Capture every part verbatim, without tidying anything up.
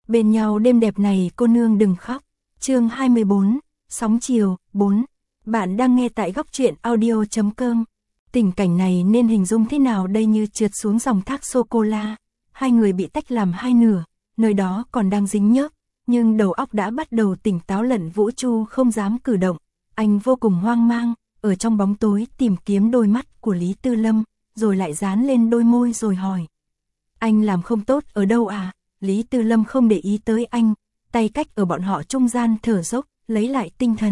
Bên nhau đêm đẹp này cô nương đừng khóc. Chương hai mươi bốn, Sóng chiều, bốn. Bạn đang nghe tại góc truyện audio chấm com. Tình cảnh này nên hình dung thế nào đây, như trượt xuống dòng thác sô-cô-la. Hai người bị tách làm hai nửa, nơi đó còn đang dính nhớp, nhưng đầu óc đã bắt đầu tỉnh táo. Lận Vũ Chu không dám cử động, anh vô cùng hoang mang, ở trong bóng tối tìm kiếm đôi mắt của Lý Tư Lâm, rồi lại dán lên đôi môi rồi hỏi. Anh làm không tốt ở đâu à? Lý Tư Lâm không để ý tới anh, tay cách ở bọn họ trung gian thở dốc, lấy lại tinh thần.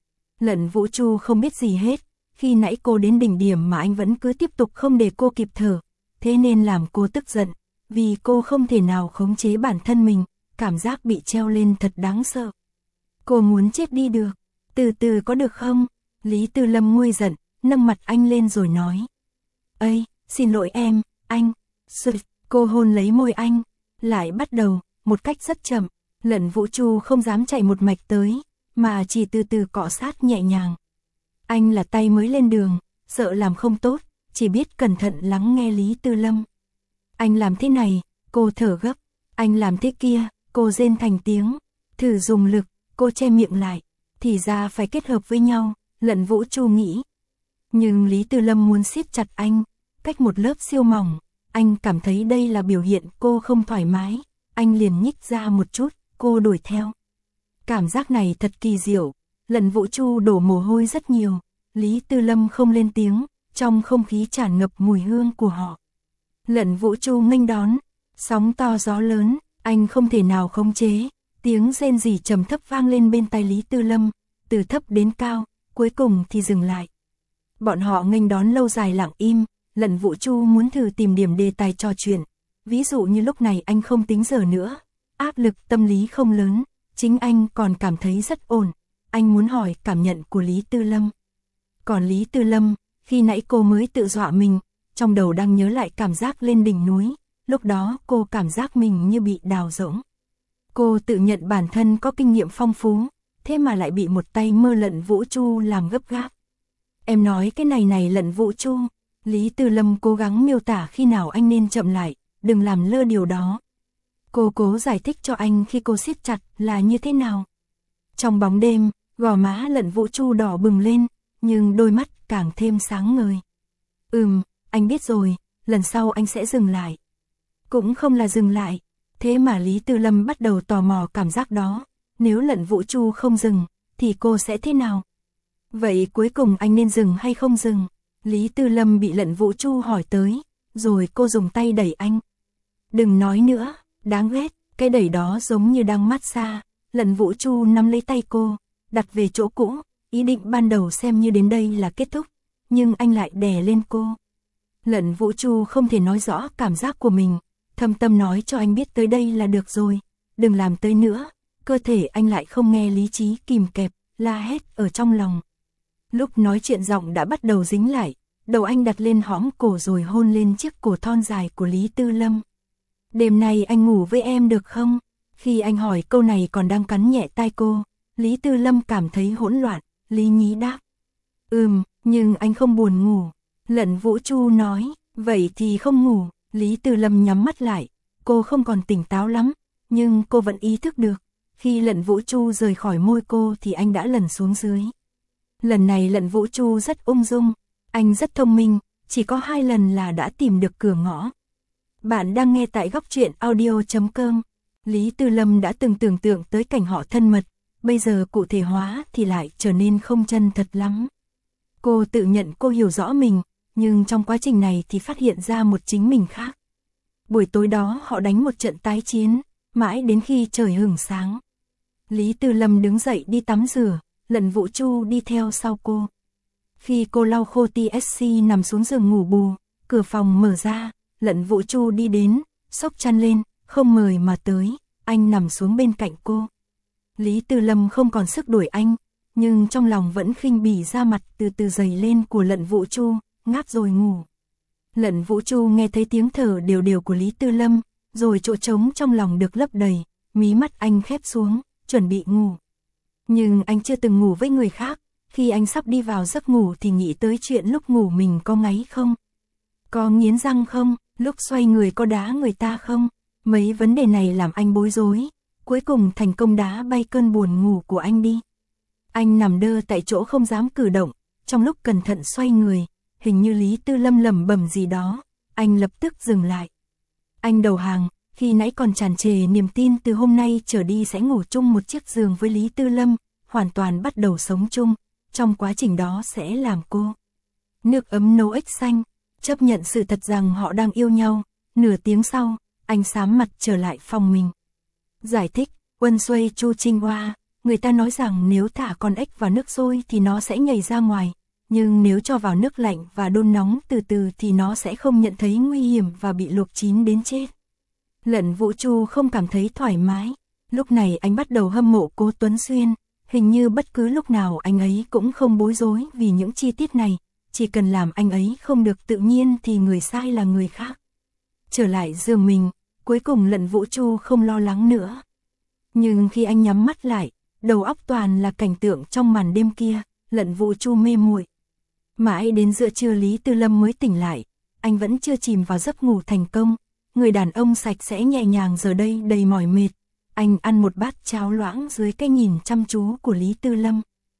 Lận Vũ Chu không biết gì hết, khi nãy cô đến đỉnh điểm mà anh vẫn cứ tiếp tục không để cô kịp thở, thế nên làm cô tức giận, vì cô không thể nào khống chế bản thân mình, cảm giác bị treo lên thật đáng sợ. Cô muốn chết đi được, từ từ có được không? Lý Tư Lâm nguôi giận, nâng mặt anh lên rồi nói. Ây, xin lỗi em, anh. Sụt, cô hôn lấy môi anh, lại bắt đầu, một cách rất chậm. Lận Vũ Chu không dám chạy một mạch tới, mà chỉ từ từ cọ sát nhẹ nhàng. Anh là tay mới lên đường, sợ làm không tốt, chỉ biết cẩn thận lắng nghe Lý Tư Lâm. Anh làm thế này, cô thở gấp. Anh làm thế kia, cô rên thành tiếng. Thử dùng lực, cô che miệng lại. Thì ra phải kết hợp với nhau, Lận Vũ Chu nghĩ. Nhưng Lý Tư Lâm muốn siết chặt anh, cách một lớp siêu mỏng. Anh cảm thấy đây là biểu hiện cô không thoải mái. Anh liền nhích ra một chút, cô đuổi theo. Cảm giác này thật kỳ diệu. Lận Vũ Chu đổ mồ hôi rất nhiều. Lý Tư Lâm không lên tiếng, trong không khí tràn ngập mùi hương của họ. Lận Vũ Chu nghênh đón, sóng to gió lớn, anh không thể nào khống chế. Tiếng rên rỉ trầm thấp vang lên bên tai Lý Tư Lâm, từ thấp đến cao, cuối cùng thì dừng lại. Bọn họ nghênh đón lâu dài lặng im. Lận Vũ Chu muốn thử tìm điểm đề tài trò chuyện. Ví dụ như lúc này anh không tính giờ nữa, áp lực tâm lý không lớn, chính anh còn cảm thấy rất ổn. Anh muốn hỏi cảm nhận của Lý Tư Lâm. Còn Lý Tư Lâm, khi nãy cô mới tự dọa mình, trong đầu đang nhớ lại cảm giác lên đỉnh núi, lúc đó cô cảm giác mình như bị đào rỗng. Cô tự nhận bản thân có kinh nghiệm phong phú, thế mà lại bị một tay mơ Lận Vũ Chu làm gấp gáp. Em nói cái này này Lận Vũ Chu. Lý Tư Lâm cố gắng miêu tả khi nào anh nên chậm lại, đừng làm lơ điều đó. Cô cố giải thích cho anh khi cô siết chặt là như thế nào. Trong bóng đêm, gò má Lận Vũ Chu đỏ bừng lên, nhưng đôi mắt càng thêm sáng ngời. Ừm, anh biết rồi, lần sau anh sẽ dừng lại. Cũng không là dừng lại, thế mà Lý Tư Lâm bắt đầu tò mò cảm giác đó. Nếu Lận Vũ Chu không dừng, thì cô sẽ thế nào? Vậy cuối cùng anh nên dừng hay không dừng? Lý Tư Lâm bị Lận Vũ Chu hỏi tới, rồi cô dùng tay đẩy anh. Đừng nói nữa, đáng ghét, cái đẩy đó giống như đang massage. Lận Vũ Chu nắm lấy tay cô, đặt về chỗ cũ, ý định ban đầu xem như đến đây là kết thúc, nhưng anh lại đè lên cô. Lận Vũ Chu không thể nói rõ cảm giác của mình, thâm tâm nói cho anh biết tới đây là được rồi, đừng làm tới nữa. Cơ thể anh lại không nghe lý trí kìm kẹp, la hét ở trong lòng. Lúc nói chuyện giọng đã bắt đầu dính lại, đầu anh đặt lên hõm cổ rồi hôn lên chiếc cổ thon dài của Lý Tư Lâm. Đêm nay anh ngủ với em được không? Khi anh hỏi câu này còn đang cắn nhẹ tai cô, Lý Tư Lâm cảm thấy hỗn loạn. Lý Nhí đáp. Ừm, nhưng anh không buồn ngủ. Lận Vũ Chu nói, vậy thì không ngủ. Lý Tư Lâm nhắm mắt lại, cô không còn tỉnh táo lắm, nhưng cô vẫn ý thức được. Khi Lận Vũ Chu rời khỏi môi cô thì anh đã lần xuống dưới. Lần này Lận Vũ Chu rất ung dung, anh rất thông minh, chỉ có hai lần là đã tìm được cửa ngõ. Bạn đang nghe tại góc truyện audio chấm com. Lý Tư Lâm đã từng tưởng tượng tới cảnh họ thân mật, bây giờ cụ thể hóa thì lại trở nên không chân thật lắm. Cô tự nhận cô hiểu rõ mình, nhưng trong quá trình này thì phát hiện ra một chính mình khác. Buổi tối đó họ đánh một trận tái chiến, mãi đến khi trời hửng sáng. Lý Tư Lâm đứng dậy đi tắm rửa, Lận Vũ Chu đi theo sau cô. Khi cô lau khô tê ét xê nằm xuống giường ngủ bù, cửa phòng mở ra, Lận Vũ Chu đi đến, xốc chăn lên, không mời mà tới, anh nằm xuống bên cạnh cô. Lý Tư Lâm không còn sức đuổi anh, nhưng trong lòng vẫn khinh bỉ da mặt từ từ dày lên của Lận Vũ Chu, ngáp rồi ngủ. Lận Vũ Chu nghe thấy tiếng thở đều đều của Lý Tư Lâm, rồi chỗ trống trong lòng được lấp đầy, mí mắt anh khép xuống, chuẩn bị ngủ. Nhưng anh chưa từng ngủ với người khác, khi anh sắp đi vào giấc ngủ thì nghĩ tới chuyện lúc ngủ mình có ngáy không? Có nghiến răng không? Lúc xoay người có đá người ta không? Mấy vấn đề này làm anh bối rối, cuối cùng thành công đá bay cơn buồn ngủ của anh đi. Anh nằm đơ tại chỗ không dám cử động, trong lúc cẩn thận xoay người, hình như Lý Tư Lâm lẩm bẩm gì đó, anh lập tức dừng lại. Anh đầu hàng, khi nãy còn tràn trề niềm tin từ hôm nay trở đi sẽ ngủ chung một chiếc giường với Lý Tư Lâm, hoàn toàn bắt đầu sống chung, trong quá trình đó sẽ làm cô nước ấm nấu ếch xanh, chấp nhận sự thật rằng họ đang yêu nhau. Nửa tiếng sau, anh sám mặt trở lại phòng mình. Giải thích, Uân Xuây Chu Trinh Hoa, người ta nói rằng nếu thả con ếch vào nước sôi thì nó sẽ nhảy ra ngoài, nhưng nếu cho vào nước lạnh và đun nóng từ từ thì nó sẽ không nhận thấy nguy hiểm và bị luộc chín đến chết. Lận Vũ Chu không cảm thấy thoải mái, lúc này anh bắt đầu hâm mộ Cố Tuấn Xuyên, hình như bất cứ lúc nào anh ấy cũng không bối rối vì những chi tiết này, chỉ cần làm anh ấy không được tự nhiên thì người sai là người khác. Trở lại giường mình, cuối cùng Lận Vũ Chu không lo lắng nữa. Nhưng khi anh nhắm mắt lại, đầu óc toàn là cảnh tượng trong màn đêm kia, Lận Vũ Chu mê muội. Mãi đến giữa trưa Lý Tư Lâm mới tỉnh lại, anh vẫn chưa chìm vào giấc ngủ thành công. Người đàn ông sạch sẽ nhẹ nhàng giờ đây đầy mỏi mệt. Anh ăn một bát cháo loãng dưới cái nhìn chăm chú của Lý Tư Lâm.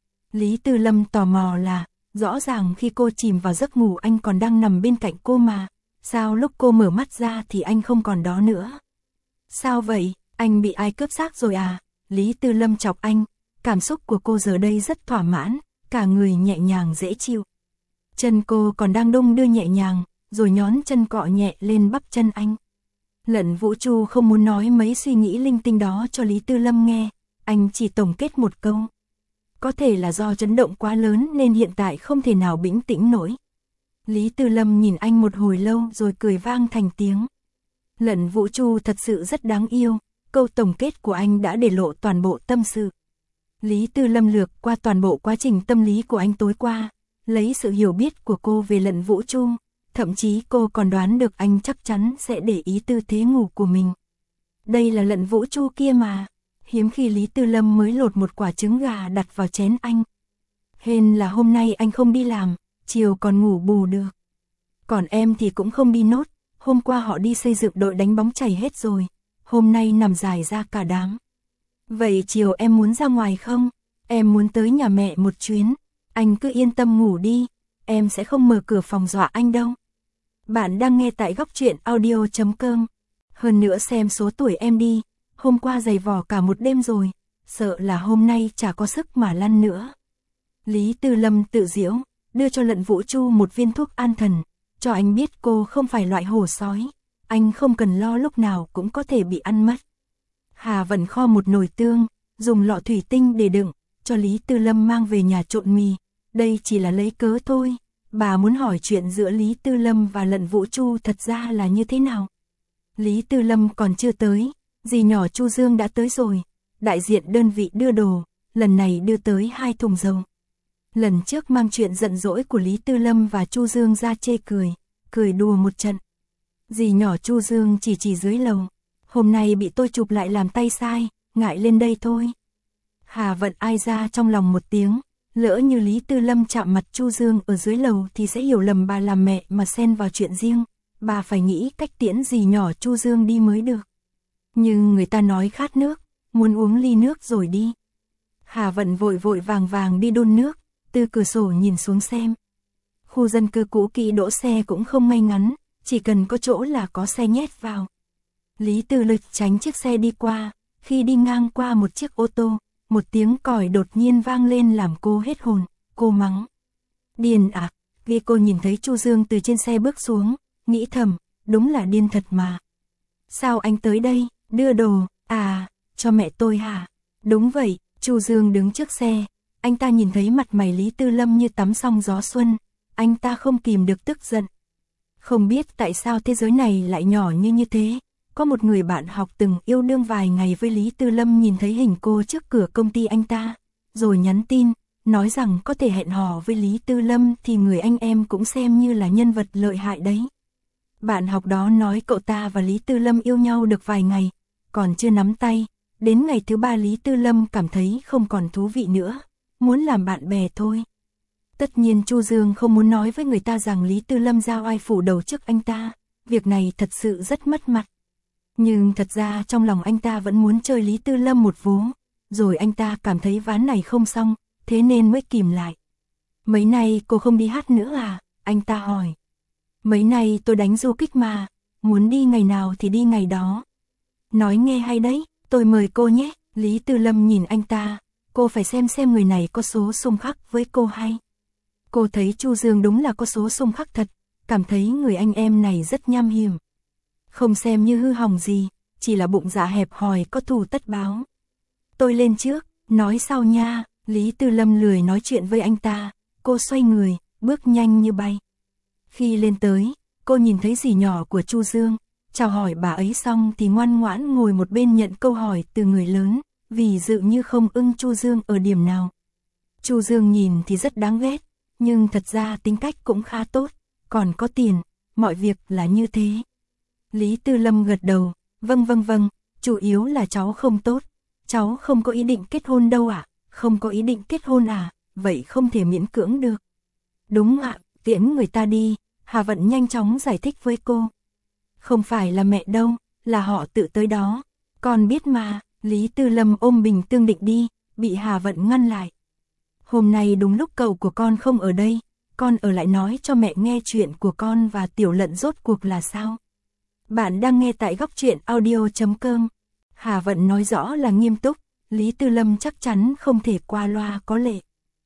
Lý Tư Lâm tò mò là, rõ ràng khi cô chìm vào giấc ngủ anh còn đang nằm bên cạnh cô mà, sao lúc cô mở mắt ra thì anh không còn đó nữa? Sao vậy, anh bị ai cướp xác rồi à? Lý Tư Lâm chọc anh, cảm xúc của cô giờ đây rất thỏa mãn, cả người nhẹ nhàng dễ chịu. Chân cô còn đang đung đưa nhẹ nhàng, rồi nhón chân cọ nhẹ lên bắp chân anh. Lận Vũ Chu không muốn nói mấy suy nghĩ linh tinh đó cho Lý Tư Lâm nghe, anh chỉ tổng kết một câu. Có thể là do chấn động quá lớn nên hiện tại không thể nào bình tĩnh nổi. Lý Tư Lâm nhìn anh một hồi lâu rồi cười vang thành tiếng. Lận Vũ Chu thật sự rất đáng yêu, câu tổng kết của anh đã để lộ toàn bộ tâm sự. Lý Tư Lâm lược qua toàn bộ quá trình tâm lý của anh tối qua, lấy sự hiểu biết của cô về Lận Vũ Chu, thậm chí cô còn đoán được anh chắc chắn sẽ để ý tư thế ngủ của mình. Đây là Lận Vũ Chu kia mà, hiếm khi Lý Tư Lâm mới lột một quả trứng gà đặt vào chén anh. Hên là hôm nay anh không đi làm, chiều còn ngủ bù được. Còn em thì cũng không đi nốt, hôm qua họ đi xây dựng đội đánh bóng chày hết rồi, hôm nay nằm dài ra cả đám. Vậy chiều em muốn ra ngoài không? Em muốn tới nhà mẹ một chuyến, anh cứ yên tâm ngủ đi, em sẽ không mở cửa phòng dọa anh đâu. Bạn đang nghe tại góc truyện audio chấm com. Hơn nữa xem số tuổi em đi, hôm qua giày vò cả một đêm rồi, sợ là hôm nay chả có sức mà lăn nữa. Lý Tư Lâm tự giễu, đưa cho Lận Vũ Chu một viên thuốc an thần, cho anh biết cô không phải loại hổ sói, anh không cần lo lúc nào cũng có thể bị ăn mất. Hà Vân kho một nồi tương, dùng lọ thủy tinh để đựng, cho Lý Tư Lâm mang về nhà trộn mì, đây chỉ là lấy cớ thôi. Bà muốn hỏi chuyện giữa Lý Tư Lâm và Lận Vũ Chu thật ra là như thế nào. Lý Tư Lâm còn chưa tới, dì nhỏ Chu Dương đã tới rồi, đại diện đơn vị đưa đồ, lần này đưa tới hai thùng dầu. Lần trước mang chuyện giận dỗi của Lý Tư Lâm và Chu Dương ra chê cười, cười đùa một trận. Dì nhỏ Chu Dương chỉ chỉ dưới lầu, hôm nay bị tôi chụp lại làm tay sai, ngại lên đây thôi. Hà Vận ai ra trong lòng một tiếng, lỡ như Lý Tư Lâm chạm mặt Chu Dương ở dưới lầu thì sẽ hiểu lầm bà làm mẹ mà xen vào chuyện riêng, bà phải nghĩ cách tiễn dì nhỏ Chu Dương đi mới được. Nhưng người ta nói khát nước, muốn uống ly nước rồi đi. Hà Vận vội vội vàng vàng đi đun nước, từ cửa sổ nhìn xuống xem. Khu dân cư cũ kỹ đỗ xe cũng không ngay ngắn, chỉ cần có chỗ là có xe nhét vào. Lý Tư Lực tránh chiếc xe đi qua, khi đi ngang qua một chiếc ô tô, một tiếng còi đột nhiên vang lên làm cô hết hồn, cô mắng. Điên à, vì cô nhìn thấy Chu Dương từ trên xe bước xuống, nghĩ thầm, đúng là điên thật mà. Sao anh tới đây, đưa đồ, à, cho mẹ tôi hả? Đúng vậy, Chu Dương đứng trước xe, anh ta nhìn thấy mặt mày Lý Tư Lâm như tắm xong gió xuân, anh ta không kìm được tức giận. Không biết tại sao thế giới này lại nhỏ như như thế. Có một người bạn học từng yêu đương vài ngày với Lý Tư Lâm nhìn thấy hình cô trước cửa công ty anh ta, rồi nhắn tin, nói rằng có thể hẹn hò với Lý Tư Lâm thì người anh em cũng xem như là nhân vật lợi hại đấy. Bạn học đó nói cậu ta và Lý Tư Lâm yêu nhau được vài ngày, còn chưa nắm tay, đến ngày thứ ba Lý Tư Lâm cảm thấy không còn thú vị nữa, muốn làm bạn bè thôi. Tất nhiên Chu Dương không muốn nói với người ta rằng Lý Tư Lâm giao ai phủ đầu trước anh ta, việc này thật sự rất mất mặt. Nhưng thật ra trong lòng anh ta vẫn muốn chơi Lý Tư Lâm một vố, rồi anh ta cảm thấy ván này không xong, thế nên mới kìm lại. Mấy nay cô không đi hát nữa à? Anh ta hỏi. Mấy nay tôi đánh du kích mà, muốn đi ngày nào thì đi ngày đó. Nói nghe hay đấy, tôi mời cô nhé. Lý Tư Lâm nhìn anh ta, cô phải xem xem người này có số xung khắc với cô hay. Cô thấy Chu Dương đúng là có số xung khắc thật, cảm thấy người anh em này rất nham hiểm. Không xem như hư hỏng gì, chỉ là bụng dạ hẹp hòi có thù tất báo. Tôi lên trước, nói sau nha. Lý Tư Lâm lười nói chuyện với anh ta, cô xoay người, bước nhanh như bay. Khi lên tới, cô nhìn thấy dì nhỏ của Chu Dương, chào hỏi bà ấy xong thì ngoan ngoãn ngồi một bên nhận câu hỏi từ người lớn, vì dự như không ưng Chu Dương ở điểm nào. Chu Dương nhìn thì rất đáng ghét, nhưng thật ra tính cách cũng khá tốt, còn có tiền, mọi việc là như thế. Lý Tư Lâm gật đầu, vâng vâng vâng, chủ yếu là cháu không tốt, cháu không có ý định kết hôn đâu ạ, à? Không có ý định kết hôn à, vậy không thể miễn cưỡng được. Đúng ạ, tiễn người ta đi, Hà Vận nhanh chóng giải thích với cô. Không phải là mẹ đâu, là họ tự tới đó, con biết mà. Lý Tư Lâm ôm bình tương định đi, bị Hà Vận ngăn lại. Hôm nay đúng lúc cậu của con không ở đây, con ở lại nói cho mẹ nghe chuyện của con và Tiểu Lận rốt cuộc là sao. Bạn đang nghe tại góc truyện audio chấm com. Hà Vận nói rõ là nghiêm túc, Lý Tư Lâm chắc chắn không thể qua loa có lệ.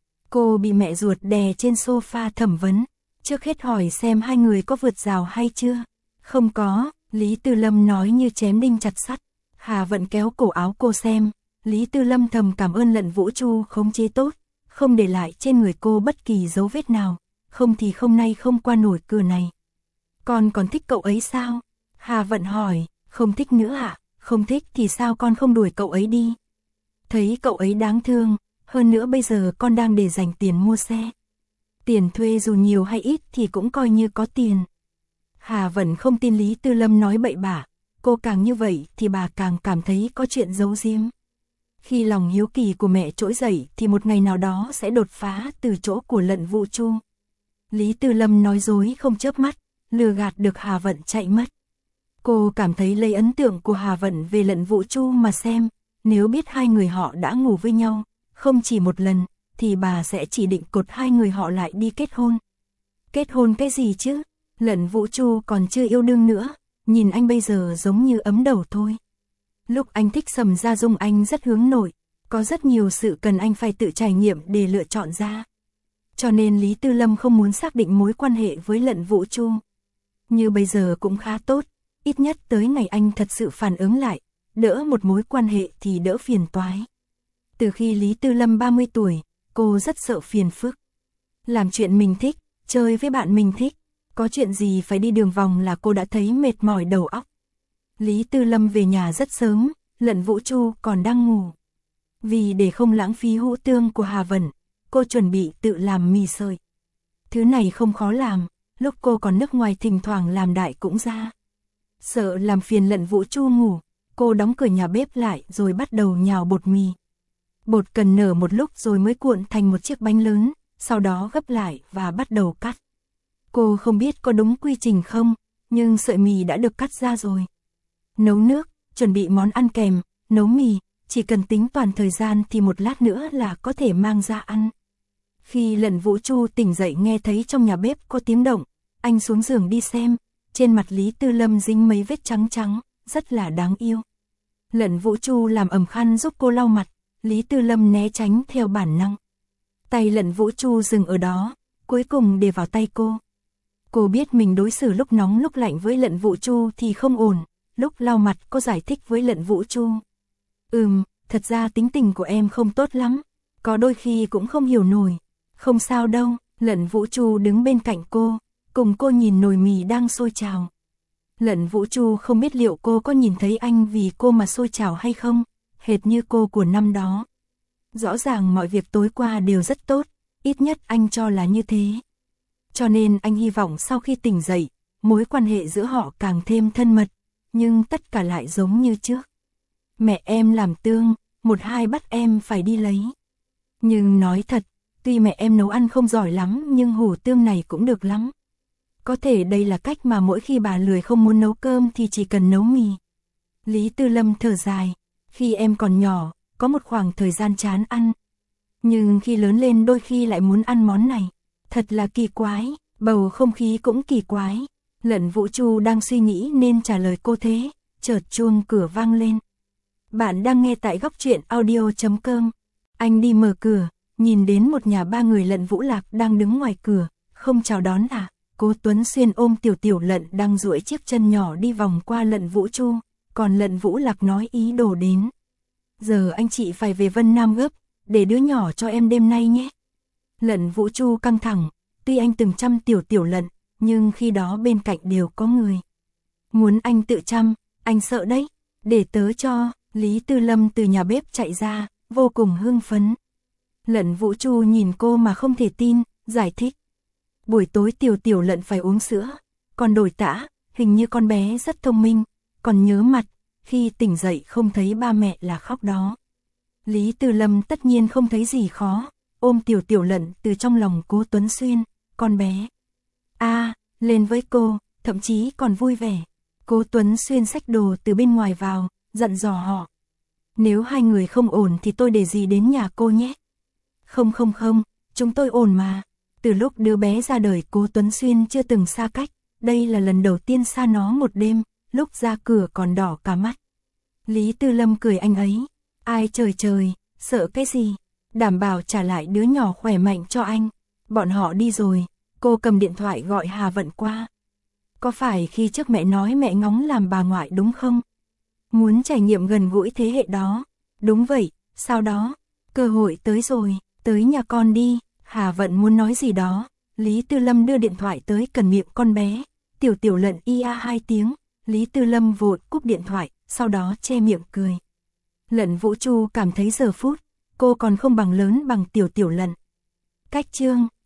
Cô bị mẹ ruột đè trên sofa thẩm vấn, trước hết hỏi xem hai người có vượt rào hay chưa. Không có, Lý Tư Lâm nói như chém đinh chặt sắt. Hà Vận kéo cổ áo cô xem, Lý Tư Lâm thầm cảm ơn Lận Vũ Chu khống chế tốt, không để lại trên người cô bất kỳ dấu vết nào, không thì hôm nay không qua nổi cửa này. Con còn thích cậu ấy sao? Hà Vận hỏi, không thích nữa ạ, à? Không thích thì sao con không đuổi cậu ấy đi? Thấy cậu ấy đáng thương, hơn nữa bây giờ con đang để dành tiền mua xe. Tiền thuê dù nhiều hay ít thì cũng coi như có tiền. Hà Vận không tin Lý Tư Lâm nói bậy bạ, cô càng như vậy thì bà càng cảm thấy có chuyện giấu giếm. Khi lòng hiếu kỳ của mẹ trỗi dậy thì một ngày nào đó sẽ đột phá từ chỗ của Lận Vũ Chu. Lý Tư Lâm nói dối không chớp mắt, lừa gạt được Hà Vận chạy mất. Cô cảm thấy lấy ấn tượng của Hà Vận về Lận Vũ Chu mà xem, nếu biết hai người họ đã ngủ với nhau, không chỉ một lần, thì bà sẽ chỉ định cột hai người họ lại đi kết hôn. Kết hôn cái gì chứ? Lận Vũ Chu còn chưa yêu đương nữa, nhìn anh bây giờ giống như ấm đầu thôi. Lúc anh thích Sầm Gia Dung anh rất hướng nội, có rất nhiều sự cần anh phải tự trải nghiệm để lựa chọn ra. Cho nên Lý Tư Lâm không muốn xác định mối quan hệ với Lận Vũ Chu. Như bây giờ cũng khá tốt, ít nhất tới ngày anh thật sự phản ứng lại, đỡ một mối quan hệ thì đỡ phiền toái. Từ khi Lý Tư Lâm ba mươi tuổi, cô rất sợ phiền phức. Làm chuyện mình thích, chơi với bạn mình thích, có chuyện gì phải đi đường vòng là cô đã thấy mệt mỏi đầu óc. Lý Tư Lâm về nhà rất sớm, Lận Vũ Chu còn đang ngủ. Vì để không lãng phí hũ tương của Hà Vận, cô chuẩn bị tự làm mì sợi. Thứ này không khó làm, lúc cô còn nước ngoài thỉnh thoảng làm đại cũng ra. Sợ làm phiền Lận Vũ Chu ngủ, cô đóng cửa nhà bếp lại rồi bắt đầu nhào bột mì. Bột cần nở một lúc rồi mới cuộn thành một chiếc bánh lớn, sau đó gấp lại và bắt đầu cắt. Cô không biết có đúng quy trình không, nhưng sợi mì đã được cắt ra rồi. Nấu nước, chuẩn bị món ăn kèm, nấu mì, chỉ cần tính toàn thời gian thì một lát nữa là có thể mang ra ăn. Khi Lận Vũ Chu tỉnh dậy nghe thấy trong nhà bếp có tiếng động, anh xuống giường đi xem, trên mặt Lý Tư Lâm dính mấy vết trắng trắng, rất là đáng yêu. Lận Vũ Chu làm ẩm khăn giúp cô lau mặt, Lý Tư Lâm né tránh theo bản năng. Tay Lận Vũ Chu dừng ở đó, cuối cùng để vào tay cô. Cô biết mình đối xử lúc nóng lúc lạnh với Lận Vũ Chu thì không ổn, lúc lau mặt cô giải thích với Lận Vũ Chu. Ừm, thật ra tính tình của em không tốt lắm, có đôi khi cũng không hiểu nổi. Không sao đâu, Lận Vũ Chu đứng bên cạnh cô, cùng cô nhìn nồi mì đang sôi trào. Lận Vũ Chu không biết liệu cô có nhìn thấy anh vì cô mà sôi trào hay không, hệt như cô của năm đó. Rõ ràng mọi việc tối qua đều rất tốt, ít nhất anh cho là như thế. Cho nên anh hy vọng sau khi tỉnh dậy, mối quan hệ giữa họ càng thêm thân mật, nhưng tất cả lại giống như trước. Mẹ em làm tương, một hai bắt em phải đi lấy. Nhưng nói thật, tuy mẹ em nấu ăn không giỏi lắm nhưng hủ tương này cũng được lắm. Có thể đây là cách mà mỗi khi bà lười không muốn nấu cơm thì chỉ cần nấu mì. Lý Tư Lâm thở dài, khi em còn nhỏ, có một khoảng thời gian chán ăn. Nhưng khi lớn lên đôi khi lại muốn ăn món này. Thật là kỳ quái, bầu không khí cũng kỳ quái. Lận Vũ Chu đang suy nghĩ nên trả lời cô thế, chợt chuông cửa vang lên. Bạn đang nghe tại góc truyện audio chấm com. Anh đi mở cửa, nhìn đến một nhà ba người Lận Vũ Lạc đang đứng ngoài cửa, không chào đón à. Cố Tuấn Xuyên ôm Tiểu Tiểu Lận đang duỗi chiếc chân nhỏ đi vòng qua Lận Vũ Chu, còn Lận Vũ Lạc nói ý đồ đến. Giờ anh chị phải về Vân Nam gấp, để đứa nhỏ cho em đêm nay nhé. Lận Vũ Chu căng thẳng, tuy anh từng chăm Tiểu Tiểu Lận, nhưng khi đó bên cạnh đều có người. Muốn anh tự chăm, anh sợ đấy, để tớ cho. Lý Tư Lâm từ nhà bếp chạy ra, vô cùng hưng phấn. Lận Vũ Chu nhìn cô mà không thể tin, giải thích. Buổi tối Tiểu Tiểu Lận phải uống sữa, còn đổi tã, hình như con bé rất thông minh, còn nhớ mặt, khi tỉnh dậy không thấy ba mẹ là khóc đó. Lý Tư Lâm tất nhiên không thấy gì khó, ôm Tiểu Tiểu Lận từ trong lòng Cố Tuấn Xuyên, con bé. A, à, lên với cô, thậm chí còn vui vẻ. Cố Tuấn Xuyên xách đồ từ bên ngoài vào, dặn dò họ. Nếu hai người không ổn thì tôi để gì đến nhà cô nhé. Không không không, chúng tôi ổn mà. Từ lúc đứa bé ra đời Cố Tuấn Xuyên chưa từng xa cách, đây là lần đầu tiên xa nó một đêm, lúc ra cửa còn đỏ cả mắt. Lý Tư Lâm cười anh ấy. Ai trời trời, sợ cái gì, đảm bảo trả lại đứa nhỏ khỏe mạnh cho anh. Bọn họ đi rồi, cô cầm điện thoại gọi Hà Vận qua. Có phải khi trước mẹ nói mẹ ngóng làm bà ngoại đúng không? Muốn trải nghiệm gần gũi thế hệ đó. Đúng vậy, sau đó, cơ hội tới rồi, tới nhà con đi. Hà Vận muốn nói gì đó, Lý Tư Lâm đưa điện thoại tới gần miệng con bé. Tiểu Tiểu Lận ia hai tiếng, Lý Tư Lâm vội cúp điện thoại, sau đó che miệng cười. Lận Vũ Chu cảm thấy giờ phút, cô còn không bằng lớn bằng Tiểu Tiểu Lận. Cách chương